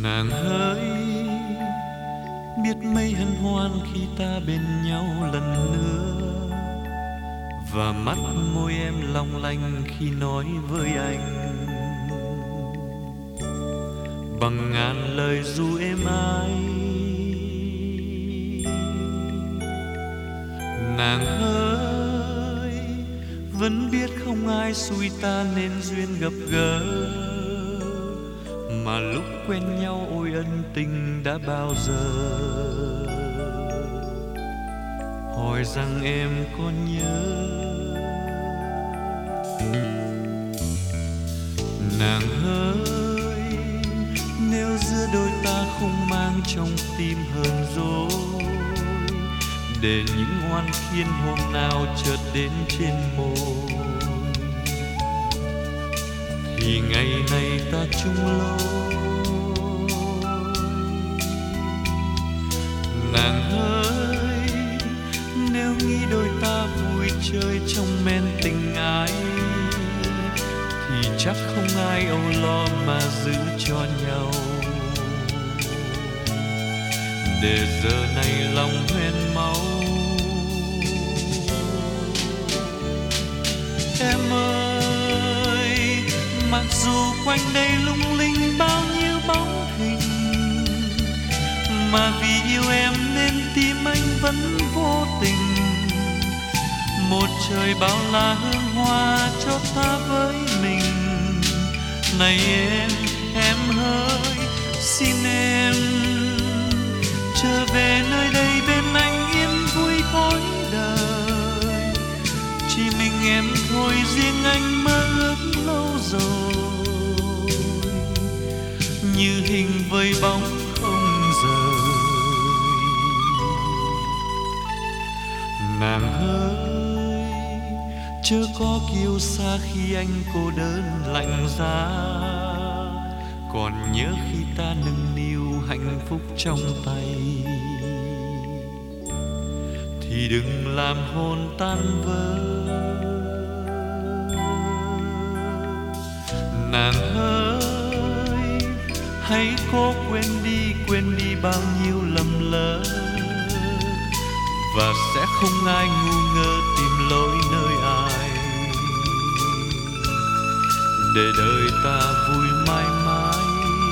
Nàng hỡi, biết mấy hân hoan khi ta bên nhau lần nữa, và mắt môi em long lanh khi nói với anh bằng ngàn lời ru êm ái. Nàng hỡi, vẫn biết không ai xui ta nên duyên gặp gỡ, mà lúc quen nhau ôi ân tình đã bao giờ. Hỏi rằng em có nhớ? Nàng hỡi, nếu giữa đôi ta không mang trong tim hờn dỗi, để những ngoan khiên hôm nào chợt đến trên môi, thì ngày này ta chung lối. Nàng hỡi, nếu nghĩ đôi ta vui chơi trong men tình ái, thì chắc không ai âu lo mà giữ cho nhau. Để giờ này lòng hoen máu. Em ơi, mặc dù quanh đây lung linh bao nhiêu bóng hình, mà vì yêu em nên tim anh vẫn vô tình. Một trời bao la hương hoa cho ta với mình. Này em hỡi, xin em trở về nơi đây bên anh yên vui cõi đời. Chỉ mình em thôi, riêng anh mơ ước lâu rồi, như hình với bóng không rời. Nàng ơi, chớ có kiêu xa khi anh cô đơn lạnh giá, còn nhớ khi ta nâng niu hạnh phúc trong tay, thì đừng làm hồn tan vỡ. Nàng ơi, hãy cố quên đi bao nhiêu lầm lỡ, và sẽ không ai ngu ngơ tìm lối nơi ai, để đời ta vui mãi mãi.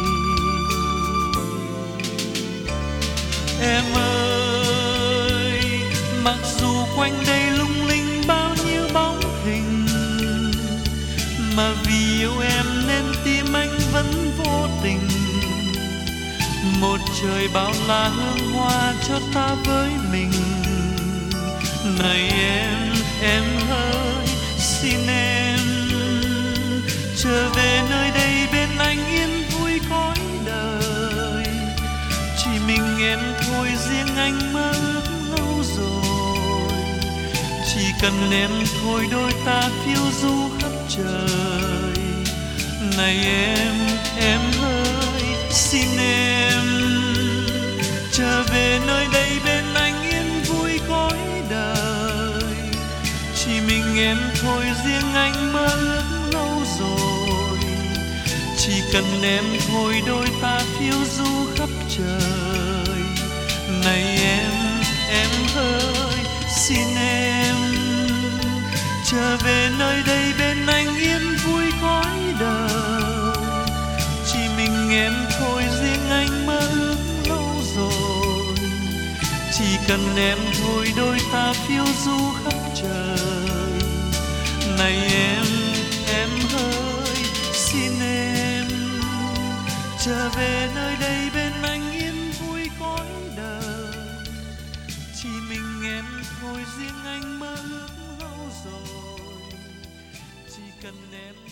Em ơi, mặc dù quanh đây lung linh bao nhiêu bóng hình, mà vì yêu em nên tim anh vẫn vô tình. Một trời bao la hương hoa cho ta với mình. Này em ơi, xin em trở về nơi đây bên anh yên vui cõi đời. Chỉ mình em thôi, riêng anh mơ ước lâu rồi. Chỉ cần em thôi, đôi ta phiêu du khắp trời. Này em ơi, xin em trở về nơi đây bên anh yên vui cõi đời. Chỉ mình em thôi, riêng anh mơ ước lâu rồi. Chỉ cần em thôi, đôi ta phiêu du khắp trời. Này em ơi, xin em trở về nơi đây bên anh yên vui cõi đời. Chỉ mình em thôi, riêng anh mơ ước lâu rồi. Chỉ cần em thôi, đôi ta phiêu du khắp trời. Này em ơi, xin em trở về nơi đây bên anh yên vui cõi đời. Chỉ mình em thôi, riêng anh mơ ước lâu rồi. Chỉ cần em